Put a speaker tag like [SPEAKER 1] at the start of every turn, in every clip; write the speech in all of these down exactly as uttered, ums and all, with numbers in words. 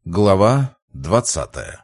[SPEAKER 1] Глава двадцатая.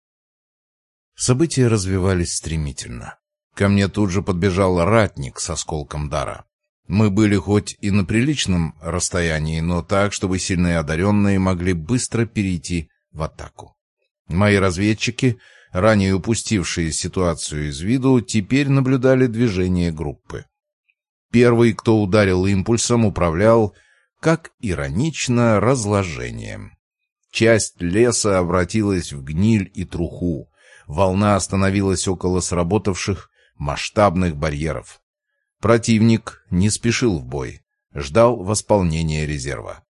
[SPEAKER 1] События развивались стремительно. Ко мне тут же подбежал ратник с осколком дара. Мы были хоть и на приличном расстоянии, но так, чтобы сильные одаренные могли быстро перейти в атаку. Мои разведчики, ранее упустившие ситуацию из виду, теперь наблюдали движение группы. Первый, кто ударил импульсом, управлял, как иронично, разложением. Часть леса обратилась в гниль и труху. Волна остановилась около сработавших масштабных барьеров. Противник не спешил в бой, ждал восполнения резерва.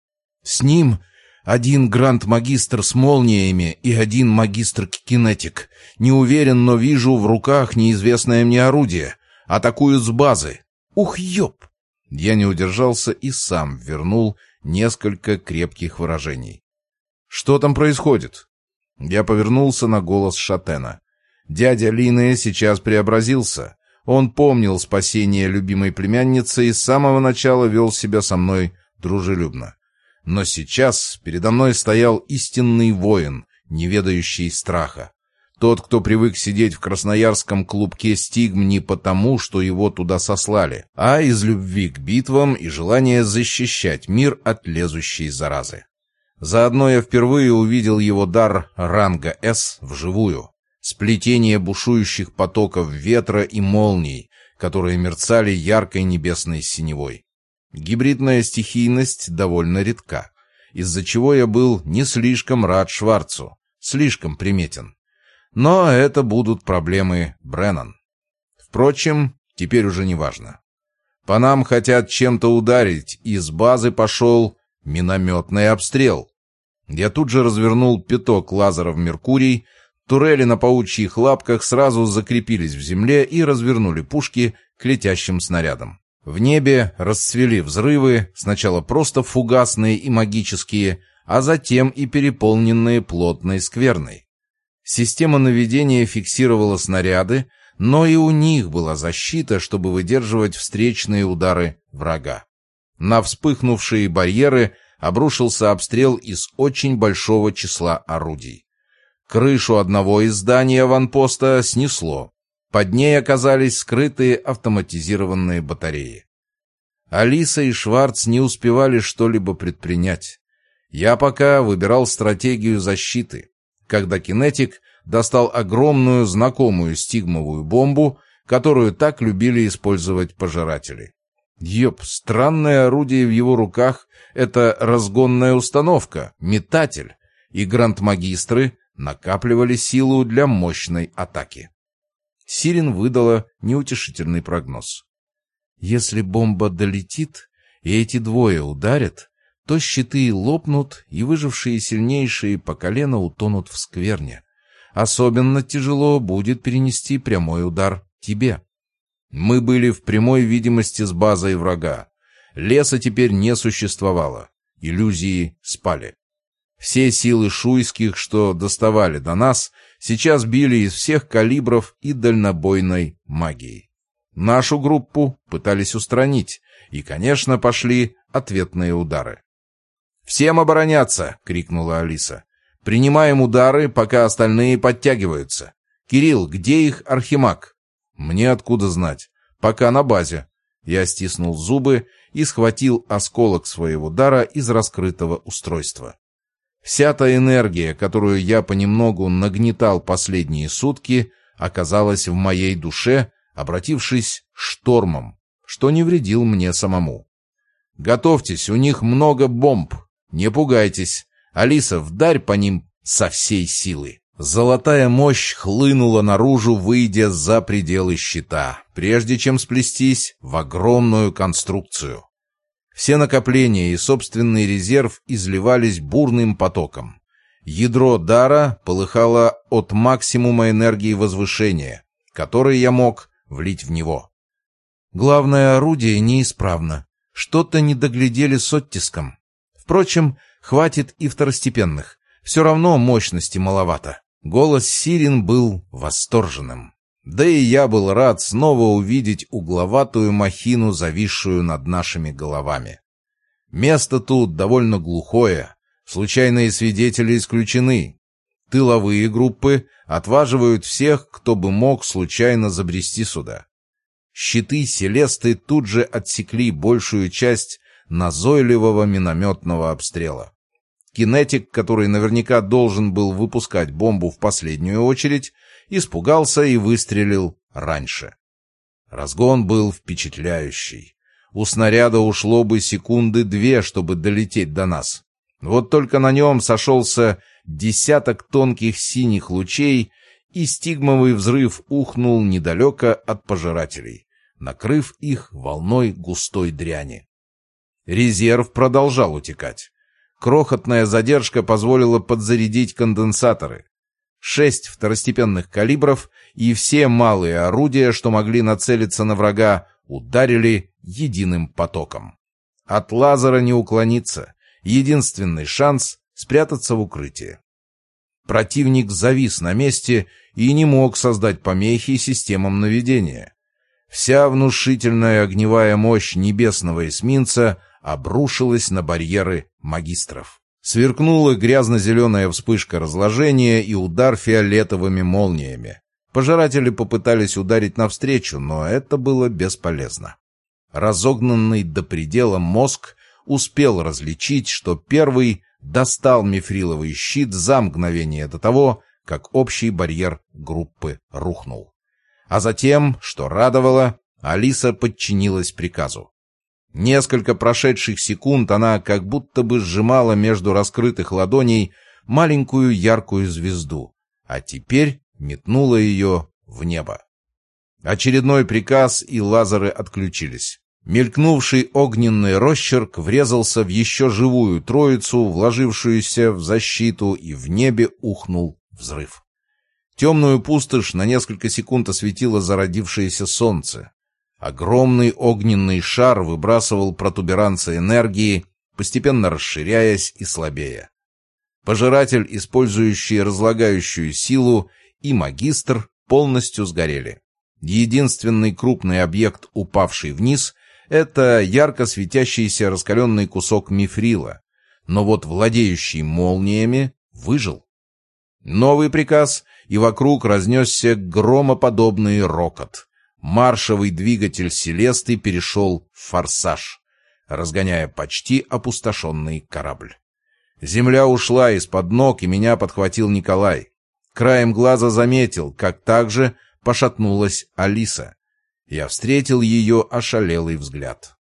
[SPEAKER 1] С ним один гранд-магистр с молниями и один магистр-кинетик. Не уверен, но вижу в руках неизвестное мне орудие. Атакуют с базы. Ух, ёп! Я не удержался и сам вернул несколько крепких выражений. «Что там происходит?» Я повернулся на голос Шатена. Дядя Лины сейчас преобразился. Он помнил спасение любимой племянницы и с самого начала вел себя со мной дружелюбно. Но сейчас передо мной стоял истинный воин, не ведающий страха. Тот, кто привык сидеть в красноярском клубке стигм не потому, что его туда сослали, а из любви к битвам и желания защищать мир от лезущей заразы. Заодно я впервые увидел его дар ранга С вживую. Сплетение бушующих потоков ветра и молний, которые мерцали яркой небесной синевой. Гибридная стихийность довольно редка, из-за чего я был не слишком рад Шварцу, слишком приметен. Но это будут проблемы Бреннан. Впрочем, теперь уже не важно. По нам хотят чем-то ударить, и с базы пошел минометный обстрел. Я тут же развернул пяток лазеров «Меркурий», турели на паучьих лапках сразу закрепились в земле и развернули пушки к летящим снарядам. В небе расцвели взрывы, сначала просто фугасные и магические, а затем и переполненные плотной скверной. Система наведения фиксировала снаряды, но и у них была защита, чтобы выдерживать встречные удары врага. На вспыхнувшие барьеры обрушился обстрел из очень большого числа орудий. Крышу одного из зданий аванпоста снесло. Под ней оказались скрытые автоматизированные батареи. Алиса и Шварц не успевали что-либо предпринять. Я пока выбирал стратегию защиты, когда кинетик достал огромную знакомую стигмовую бомбу, которую так любили использовать пожиратели. Ёп, странное орудие в его руках — это разгонная установка, метатель, и гранд-магистры накапливали силу для мощной атаки. Сирен выдала неутешительный прогноз. Если бомба долетит, и эти двое ударят, то щиты лопнут, и выжившие сильнейшие по колено утонут в скверне. Особенно тяжело будет перенести прямой удар тебе. Мы были в прямой видимости с базой врага. Леса теперь не существовало. Иллюзии спали. Все силы шуйских, что доставали до нас, сейчас били из всех калибров и дальнобойной магией. Нашу группу пытались устранить, и, конечно, пошли ответные удары. «Всем обороняться!» — крикнула Алиса. «Принимаем удары, пока остальные подтягиваются. Кирилл, где их архимаг?» «Мне откуда знать? Пока на базе». Я стиснул зубы и схватил осколок своего дара из раскрытого устройства. Вся та энергия, которую я понемногу нагнетал последние сутки, оказалась в моей душе, обратившись штормом, что не вредил мне самому. «Готовьтесь, у них много бомб. Не пугайтесь. Алиса, вдарь по ним со всей силы». Золотая мощь хлынула наружу, выйдя за пределы щита, прежде чем сплестись в огромную конструкцию. Все накопления и собственный резерв изливались бурным потоком. Ядро дара полыхало от максимума энергии возвышения, который я мог влить в него. Главное орудие неисправно. Что-то не доглядели с оттиском. Впрочем, хватит и второстепенных. Все равно мощности маловато. Голос Сирен был восторженным. Да и я был рад снова увидеть угловатую махину, зависшую над нашими головами. Место тут довольно глухое, Случайные свидетели исключены. Тыловые группы отваживают всех, кто бы мог случайно забрести сюда. Щиты Селесты тут же отсекли большую часть назойливого минометного обстрела. Кинетик, который наверняка должен был выпускать бомбу в последнюю очередь, испугался и выстрелил раньше. Разгон был впечатляющий. У снаряда ушло бы секунды две, чтобы долететь до нас. Вот только на нем сошелся десяток тонких синих лучей, и стигмовый взрыв ухнул недалеко от пожирателей, накрыв их волной густой дряни. Резерв продолжал утекать. Крохотная задержка позволила подзарядить конденсаторы. Шесть второстепенных калибров и все малые орудия, что могли нацелиться на врага, ударили единым потоком. От лазера не уклониться. Единственный шанс — спрятаться в укрытии. Противник завис на месте и не мог создать помехи системам наведения. Вся внушительная огневая мощь небесного эсминца обрушилась на барьеры магистров. Сверкнула грязно-зеленая вспышка разложения и удар фиолетовыми молниями. Пожиратели попытались ударить навстречу, но это было бесполезно. Разогнанный до предела мозг успел различить, что первый достал мифриловый щит за мгновение до того, как общий барьер группы рухнул. А затем, что радовало, Алиса подчинилась приказу. Несколько прошедших секунд она как будто бы сжимала между раскрытых ладоней маленькую яркую звезду, а теперь метнула ее в небо. Очередной приказ, и лазеры отключились. Мелькнувший огненный росчерк врезался в еще живую троицу, вложившуюся в защиту, и в небе ухнул взрыв. Темную пустошь на несколько секунд осветило зародившееся солнце. Огромный огненный шар выбрасывал протуберанцы энергии, постепенно расширяясь и слабея. Пожиратель, использующий разлагающую силу, и магистр полностью сгорели. Единственный крупный объект, упавший вниз, это ярко светящийся раскаленный кусок мифрила, но вот владеющий молниями выжил. Новый приказ, и вокруг разнесся громоподобный рокот. Маршевый двигатель Селесты перешел в форсаж, разгоняя почти опустошенный корабль. Земля ушла из-под ног, и меня подхватил Николай. Краем глаза заметил, как также пошатнулась Алиса. Я встретил ее ошалелый взгляд.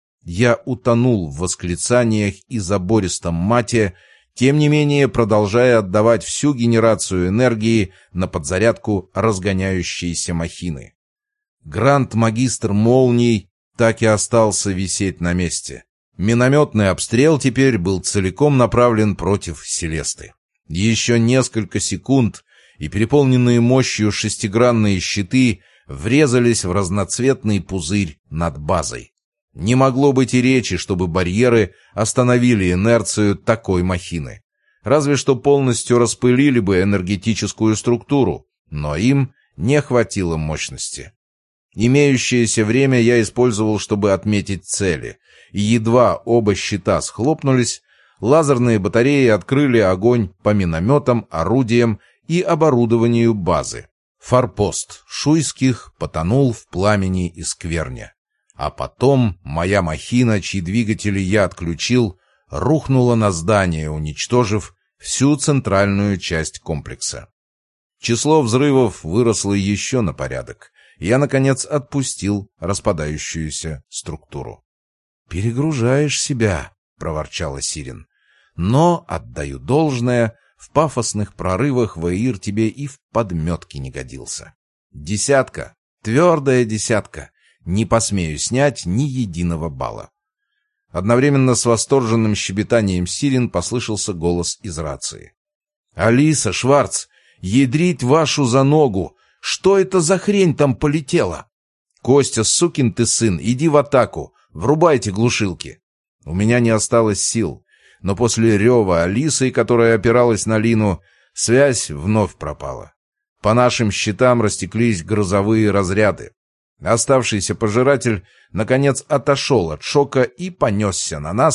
[SPEAKER 1] Я утонул в восклицаниях и забористом мате, тем не менее продолжая отдавать всю генерацию энергии на подзарядку разгоняющейся махины. Гранд-магистр молний так и остался висеть на месте. Минометный обстрел теперь был целиком направлен против Селесты. Еще несколько секунд, и переполненные мощью шестигранные щиты врезались в разноцветный пузырь над базой. Не могло быть и речи, чтобы барьеры остановили инерцию такой махины. Разве что полностью распылили бы энергетическую структуру, но им не хватило мощности. Имеющееся время я использовал, чтобы отметить цели, и едва оба щита схлопнулись, лазерные батареи открыли огонь по минометам, орудиям и оборудованию базы. Форпост Шуйских потонул в пламени и скверне. А потом моя махина, чьи двигатели я отключил, рухнула на здание, уничтожив всю центральную часть комплекса. Число взрывов выросло еще на порядок. Я, наконец, отпустил распадающуюся структуру. «Перегружаешь себя», — проворчала Сирин. «Но, отдаю должное, в пафосных прорывах Ваир тебе и в подметке не годился. Десятка, твердая десятка, не посмею снять ни единого балла». Одновременно с восторженным щебетанием Сирин послышался голос из рации. «Алиса, Шварц, ядрить вашу за ногу! Что это за хрень там полетела? Костя, сукин ты сын, иди в атаку, врубайте глушилки». У меня не осталось сил, но после рева Алисы, которая опиралась на Лину, связь вновь пропала. По нашим щитам растеклись грозовые разряды. Оставшийся пожиратель, наконец, отошел от шока и понесся на нас,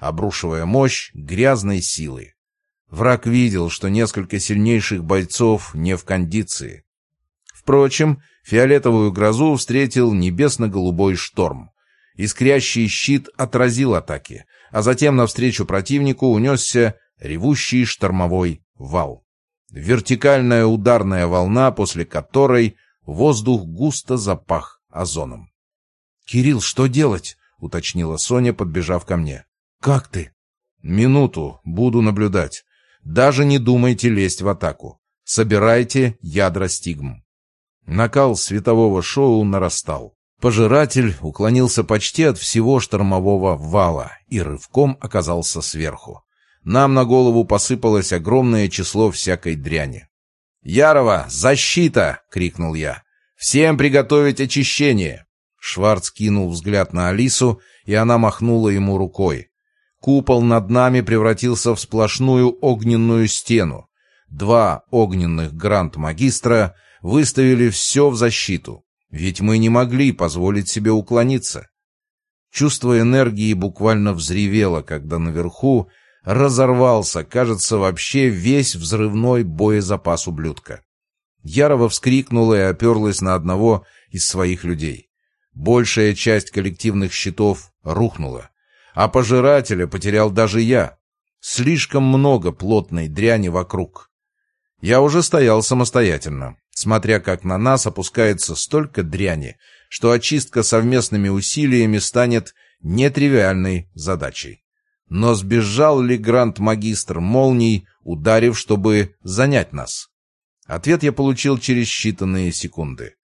[SPEAKER 1] обрушивая мощь грязной силы. Враг видел, что несколько сильнейших бойцов не в кондиции. Впрочем, фиолетовую грозу встретил небесно-голубой шторм. Искрящий щит отразил атаки, а затем навстречу противнику унесся ревущий штормовой вал. Вертикальная ударная волна, после которой воздух густо запах озоном. «Кирилл, что делать?» — уточнила Соня, подбежав ко мне. «Как ты?» «Минуту, буду наблюдать. Даже не думайте лезть в атаку. Собирайте ядра стигм». Накал светового шоу нарастал. Пожиратель уклонился почти от всего штормового вала и рывком оказался сверху. Нам на голову посыпалось огромное число всякой дряни. «Ярова, защита!» — крикнул я. «Всем приготовить очищение!» Шварц кинул взгляд на Алису, и она махнула ему рукой. Купол над нами превратился в сплошную огненную стену. Два огненных гранд-магистра выставили все в защиту, ведь мы не могли позволить себе уклониться. Чувство энергии буквально взревело, когда наверху разорвался, кажется, вообще весь взрывной боезапас ублюдка. Ярова вскрикнула и оперлась на одного из своих людей. Большая часть коллективных щитов рухнула, а пожирателя потерял даже я. Слишком много плотной дряни вокруг. Я уже стоял самостоятельно, смотря как на нас опускается столько дряни, что очистка совместными усилиями станет нетривиальной задачей. Но сбежал ли гранд-магистр молний, ударив, чтобы занять нас? Ответ я получил через считанные секунды.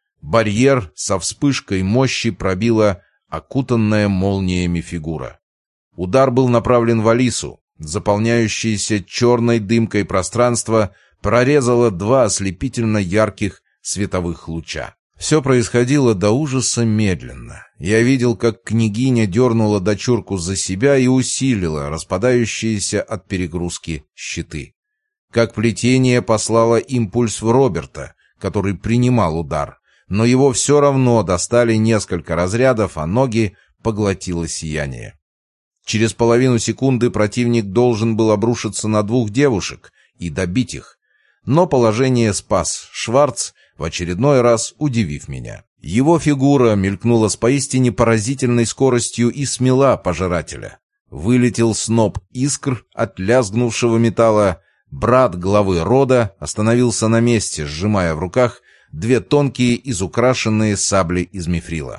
[SPEAKER 1] Барьер со вспышкой мощи пробила окутанная молниями фигура. Удар был направлен в Алису. Заполняющееся черной дымкой пространство прорезало два ослепительно ярких световых луча. Все происходило до ужаса медленно. Я видел, как княгиня дернула дочурку за себя и усилила распадающиеся от перегрузки щиты. Как плетение послало импульс в Роберта, который принимал удар, но его все равно достали несколько разрядов, а ноги поглотило сияние. Через половину секунды противник должен был обрушиться на двух девушек и добить их. Но положение спас Шварц, в очередной раз удивив меня. Его фигура мелькнула с поистине поразительной скоростью и смела пожирателя. Вылетел сноп искр от лязгнувшего металла. Брат главы рода остановился на месте, сжимая в руках две тонкие изукрашенные сабли из мифрила.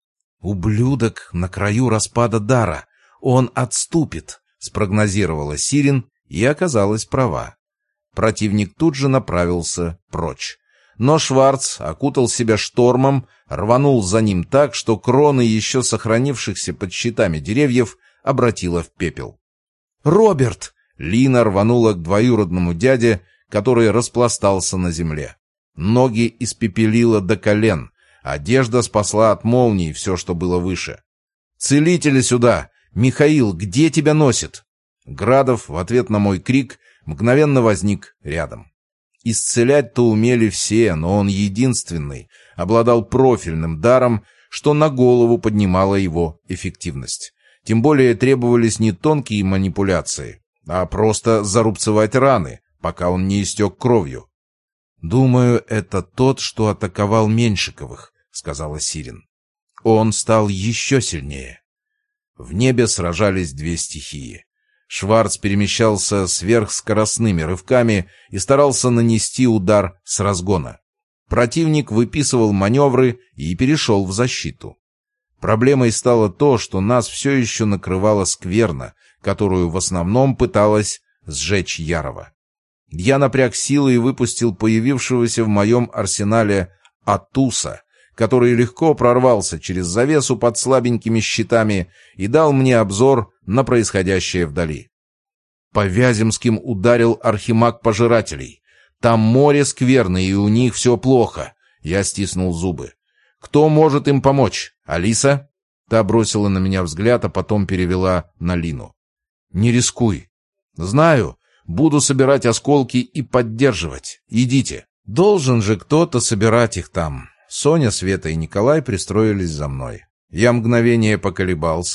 [SPEAKER 1] «Ублюдок на краю распада дара. Он отступит», — спрогнозировала Сирин и оказалась права. Противник тут же направился прочь. Но Шварц окутал себя штормом, рванул за ним так, что кроны еще сохранившихся под щитами деревьев обратило в пепел. «Роберт!» — Лина рванула к двоюродному дяде, который распластался на земле. Ноги испепелило до колен, одежда спасла от молний все, что было выше. «Целители сюда! Михаил, где тебя носит?» Градов в ответ на мой крик мгновенно возник рядом. Исцелять-то умели все, но он единственный обладал профильным даром, что на голову поднимало его эффективность. Тем более требовались не тонкие манипуляции, а просто зарубцевать раны, пока он не истек кровью. «Думаю, это тот, что атаковал Меньшиковых», — сказала Сирин. «Он стал еще сильнее». В небе сражались две стихии. Шварц перемещался сверхскоростными рывками и старался нанести удар с разгона. Противник выписывал маневры и перешел в защиту. Проблемой стало то, что нас все еще накрывала скверна, которую в основном пыталась сжечь Ярова. Я напряг силы и выпустил появившегося в моем арсенале Атуса, который легко прорвался через завесу под слабенькими щитами и дал мне обзор на происходящее вдали. По Вяземским ударил архимаг пожирателей. Там море скверны, и у них все плохо. Я стиснул зубы. Кто может им помочь? Алиса? Та бросила на меня взгляд, а потом перевела на Лину. Не рискуй. Знаю. Буду собирать осколки и поддерживать. Идите. Должен же кто-то собирать их там. Соня, Света и Николай пристроились за мной. Я мгновение поколебался,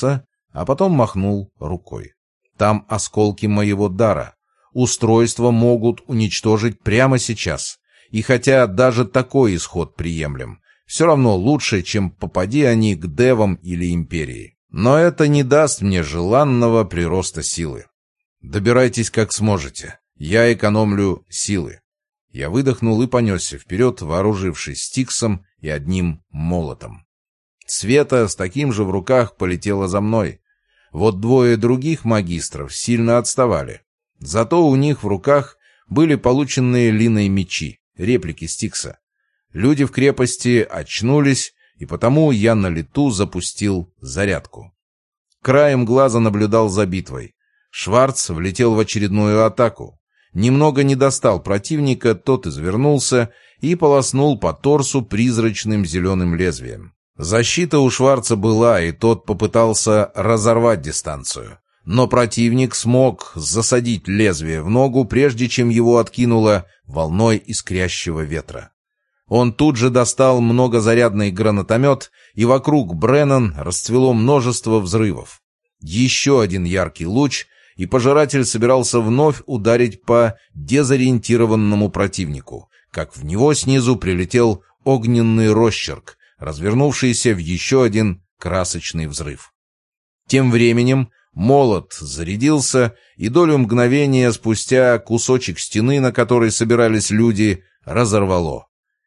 [SPEAKER 1] а потом махнул рукой. Там осколки моего дара. Устройства могут уничтожить прямо сейчас. И хотя даже такой исход приемлем, все равно лучше, чем попади они к девам или империи. Но это не даст мне желанного прироста силы. Добирайтесь как сможете. Я экономлю силы. Я выдохнул и понесся вперед, вооружившись стиксом и одним молотом. Света с таким же в руках полетела за мной. Вот двое других магистров сильно отставали. Зато у них в руках были полученные Линой мечи, реплики стикса. Люди в крепости очнулись, и потому я на лету запустил зарядку. Краем глаза наблюдал за битвой. Шварц влетел в очередную атаку. Немного не достал противника, тот извернулся и полоснул по торсу призрачным зеленым лезвием. Защита у Шварца была, и тот попытался разорвать дистанцию. Но противник смог засадить лезвие в ногу, прежде чем его откинуло волной искрящего ветра. Он тут же достал многозарядный гранатомет, и вокруг Бреннан расцвело множество взрывов. Еще один яркий луч, и пожиратель собирался вновь ударить по дезориентированному противнику, как в него снизу прилетел огненный росчерк, развернувшийся в еще один красочный взрыв. Тем временем молот зарядился, и долю мгновения спустя кусочек стены, на которой собирались люди, разорвало.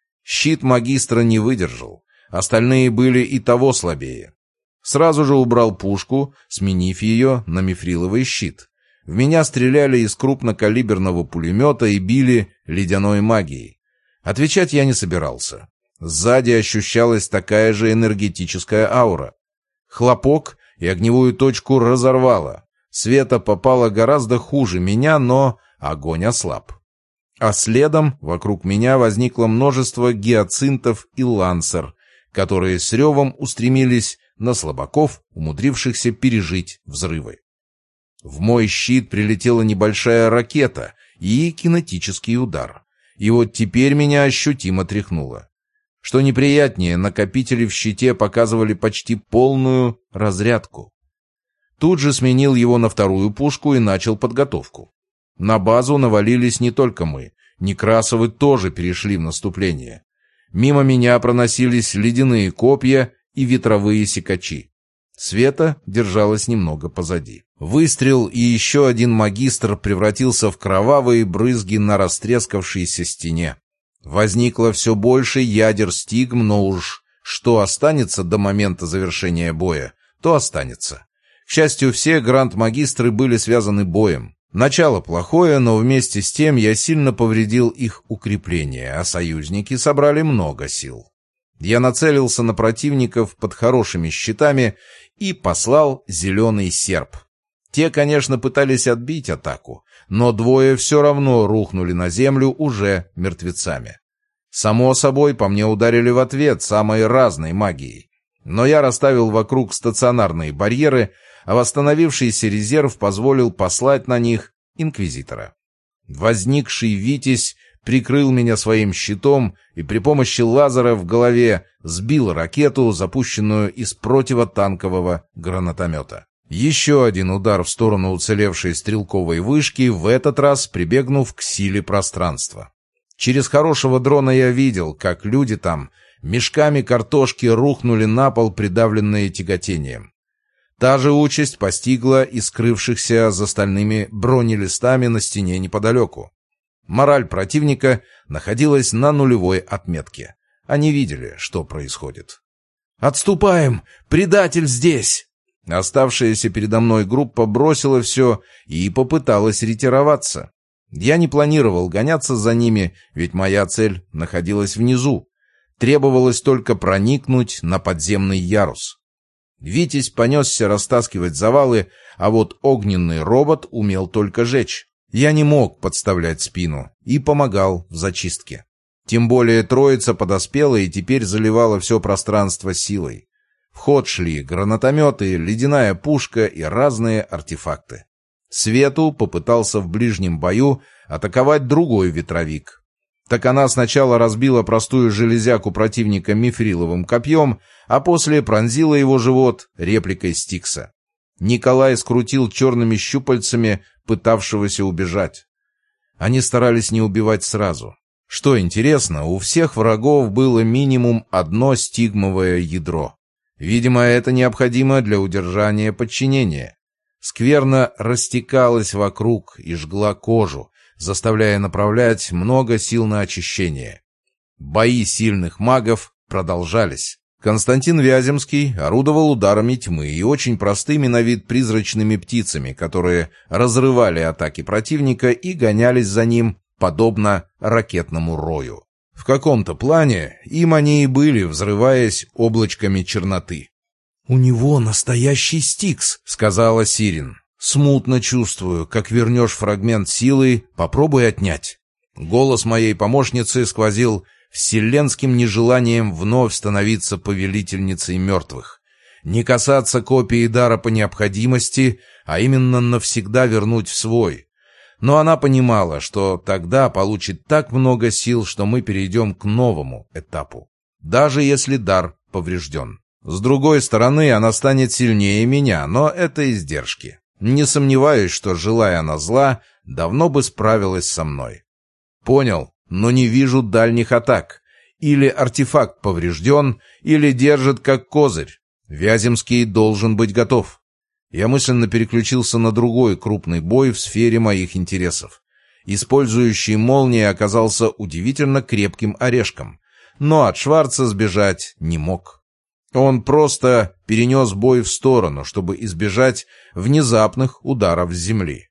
[SPEAKER 1] Щит магистра не выдержал, остальные были и того слабее. Сразу же убрал пушку, сменив ее на мифриловый щит. В меня стреляли из крупнокалиберного пулемета и били ледяной магией. Отвечать я не собирался. Сзади ощущалась такая же энергетическая аура. Хлопок, и огневую точку разорвало. Света попало гораздо хуже меня, но огонь ослаб. А следом вокруг меня возникло множество гиацинтов и лансер, которые с ревом устремились на слабаков, умудрившихся пережить взрывы. В мой щит прилетела небольшая ракета и кинетический удар. И вот теперь меня ощутимо тряхнуло. Что неприятнее, накопители в щите показывали почти полную разрядку. Тут же сменил его на вторую пушку и начал подготовку. На базу навалились не только мы. Некрасовы тоже перешли в наступление. Мимо меня проносились ледяные копья и ветровые секачи. Света держалась немного позади. Выстрел, и еще один магистр превратился в кровавые брызги на растрескавшейся стене. Возникло все больше ядер стигм, но уж что останется до момента завершения боя, то останется. К счастью, все гранд-магистры были связаны боем. Начало плохое, но вместе с тем я сильно повредил их укрепления, а союзники собрали много сил. Я нацелился на противников под хорошими щитами и послал зеленый серп. Те, конечно, пытались отбить атаку, но двое все равно рухнули на землю уже мертвецами. Само собой, по мне ударили в ответ самой разной магией. Но я расставил вокруг стационарные барьеры, а восстановившийся резерв позволил послать на них инквизитора. Возникший Витязь прикрыл меня своим щитом и при помощи лазера в голове сбил ракету, запущенную из противотанкового гранатомета. Еще один удар в сторону уцелевшей стрелковой вышки, в этот раз прибегнув к силе пространства. Через хорошего дрона я видел, как люди там мешками картошки рухнули на пол, придавленные тяготением. Та же участь постигла и скрывшихся за стальными бронелистами на стене неподалеку. Мораль противника находилась на нулевой отметке. Они видели, что происходит. «Отступаем! Предатель здесь!» Оставшаяся передо мной группа бросила все и попыталась ретироваться. Я не планировал гоняться за ними, ведь моя цель находилась внизу. Требовалось только проникнуть на подземный ярус. Витязь понесся растаскивать завалы, а вот огненный робот умел только жечь. Я не мог подставлять спину и помогал в зачистке. Тем более троица подоспела и теперь заливала все пространство силой. В ход шли гранатометы, ледяная пушка и разные артефакты. Свету попытался в ближнем бою атаковать другой ветровик. Так она сначала разбила простую железяку противника мифриловым копьем, а после пронзила его живот репликой стикса. Николай скрутил черными щупальцами пытавшегося убежать. Они старались не убивать сразу. Что интересно, у всех врагов было минимум одно стигмовое ядро. Видимо, это необходимо для удержания подчинения. Скверна растекалась вокруг и жгла кожу, заставляя направлять много сил на очищение. Бои сильных магов продолжались. Константин Вяземский орудовал ударами тьмы и очень простыми на вид призрачными птицами, которые разрывали атаки противника и гонялись за ним, подобно ракетному рою. В каком-то плане им они и были, взрываясь облачками черноты. «У него настоящий стикс», — сказала Сирин. «Смутно чувствую, как вернешь фрагмент силы, попробуй отнять». Голос моей помощницы сквозил вселенским нежеланием вновь становиться повелительницей мертвых. Не касаться копии дара по необходимости, а именно навсегда вернуть в свой. Но она понимала, что тогда получит так много сил, что мы перейдем к новому этапу, даже если дар поврежден. С другой стороны, она станет сильнее меня, но это издержки. Не сомневаюсь, что, желая она зла, давно бы справилась со мной. Понял, но не вижу дальних атак. Или артефакт поврежден, или держит как козырь. Вяземский должен быть готов. Я мысленно переключился на другой крупный бой в сфере моих интересов. Использующий молнии оказался удивительно крепким орешком, но от Шварца сбежать не мог. Он просто перенес бой в сторону, чтобы избежать внезапных ударов с земли.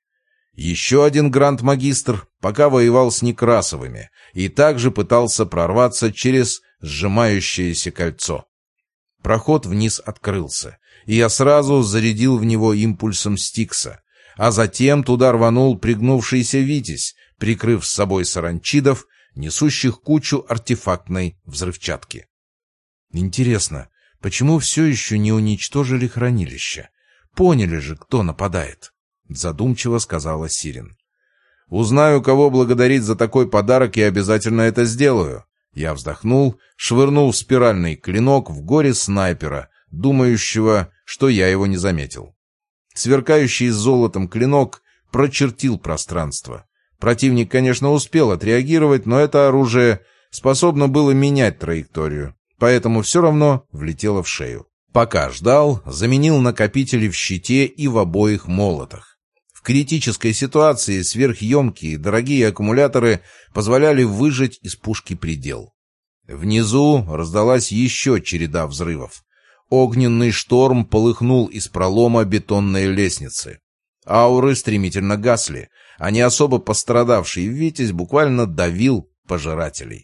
[SPEAKER 1] Еще один гранд-магистр пока воевал с Некрасовыми и также пытался прорваться через сжимающееся кольцо. Проход вниз открылся, и я сразу зарядил в него импульсом стикса, а затем туда рванул пригнувшийся Витязь, прикрыв с собой саранчидов, несущих кучу артефактной взрывчатки. Интересно, почему все еще не уничтожили хранилище? Поняли же, кто нападает. Задумчиво сказала Сирин. «Узнаю, кого благодарить за такой подарок, и обязательно это сделаю». Я вздохнул, швырнул спиральный клинок в горе снайпера, думающего, что я его не заметил. Сверкающий золотом клинок прочертил пространство. Противник, конечно, успел отреагировать, но это оружие способно было менять траекторию, поэтому все равно влетело в шею. Пока ждал, заменил накопители в щите и в обоих молотах. В критической ситуации сверхъемкие дорогие аккумуляторы позволяли выжать из пушки предел. Внизу раздалась еще череда взрывов. Огненный шторм полыхнул из пролома бетонной лестницы. Ауры стремительно гасли, а не особо пострадавший Витязь буквально давил пожирателей.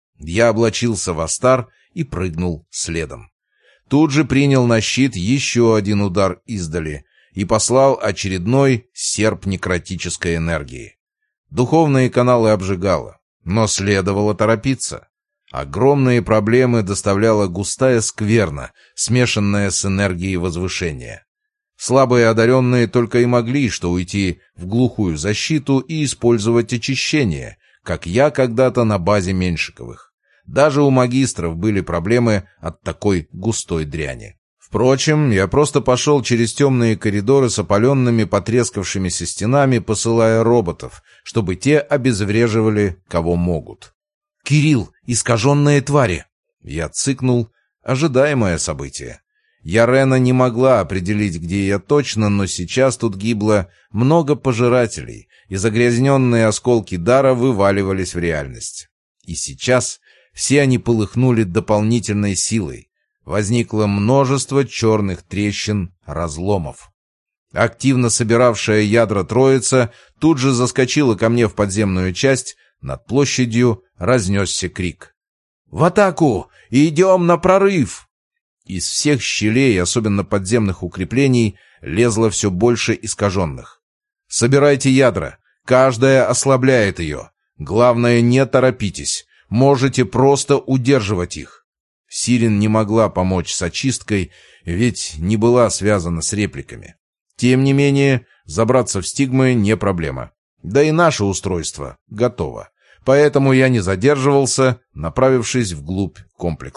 [SPEAKER 1] Я облачился в астар и прыгнул следом. Тут же принял на щит еще один удар издали и послал очередной серп некротической энергии. Духовные каналы обжигало, но следовало торопиться. Огромные проблемы доставляла густая скверна, смешанная с энергией возвышения. Слабые одаренные только и могли что уйти в глухую защиту и использовать очищение, как я когда-то на базе Меньшиковых. Даже у магистров были проблемы от такой густой дряни. Впрочем, я просто пошел через темные коридоры с опаленными потрескавшимися стенами, посылая роботов, чтобы те обезвреживали кого могут. «Кирилл, искаженные твари!» Я цыкнул. Ожидаемое событие. Ярена не могла определить, где я точно, но сейчас тут гибло много пожирателей, и загрязненные осколки дара вываливались в реальность. И сейчас все они полыхнули дополнительной силой. Возникло множество черных трещин, разломов. Активно собиравшая ядра троица тут же заскочила ко мне в подземную часть. Над площадью разнесся крик. «В атаку! Идем на прорыв!» Из всех щелей, особенно подземных укреплений, лезло все больше искаженных. «Собирайте ядра. Каждая ослабляет ее. Главное, не торопитесь. Можете просто удерживать их». Сирин не могла помочь с очисткой, ведь не была связана с репликами. Тем не менее, забраться в стигмы не проблема. Да и наше устройство готово. Поэтому я не задерживался, направившись вглубь комплекса.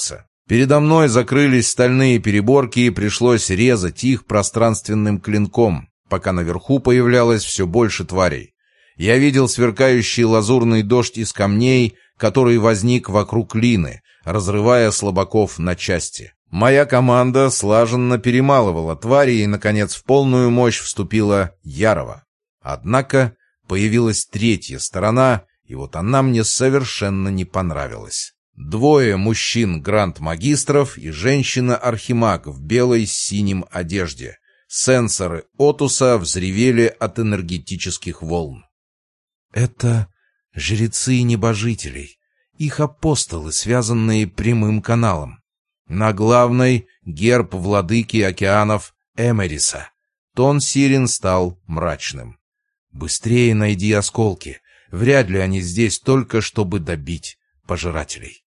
[SPEAKER 1] Передо мной закрылись стальные переборки, и пришлось резать их пространственным клинком, пока наверху появлялось все больше тварей. Я видел сверкающий лазурный дождь из камней, который возник вокруг Лины, разрывая слабаков на части. Моя команда слаженно перемалывала твари, и, наконец, в полную мощь вступила Ярова. Однако появилась третья сторона, и вот она мне совершенно не понравилась. Двое мужчин-гранд-магистров и женщина-архимаг в белой с синим одежде. Сенсоры Отуса взревели от энергетических волн. «Это жрецы небожителей, их апостолы, связанные прямым каналом. На главной — герб владыки океанов Эмериса». Тон Сирен стал мрачным. «Быстрее найди осколки. Вряд ли они здесь только, чтобы добить пожирателей».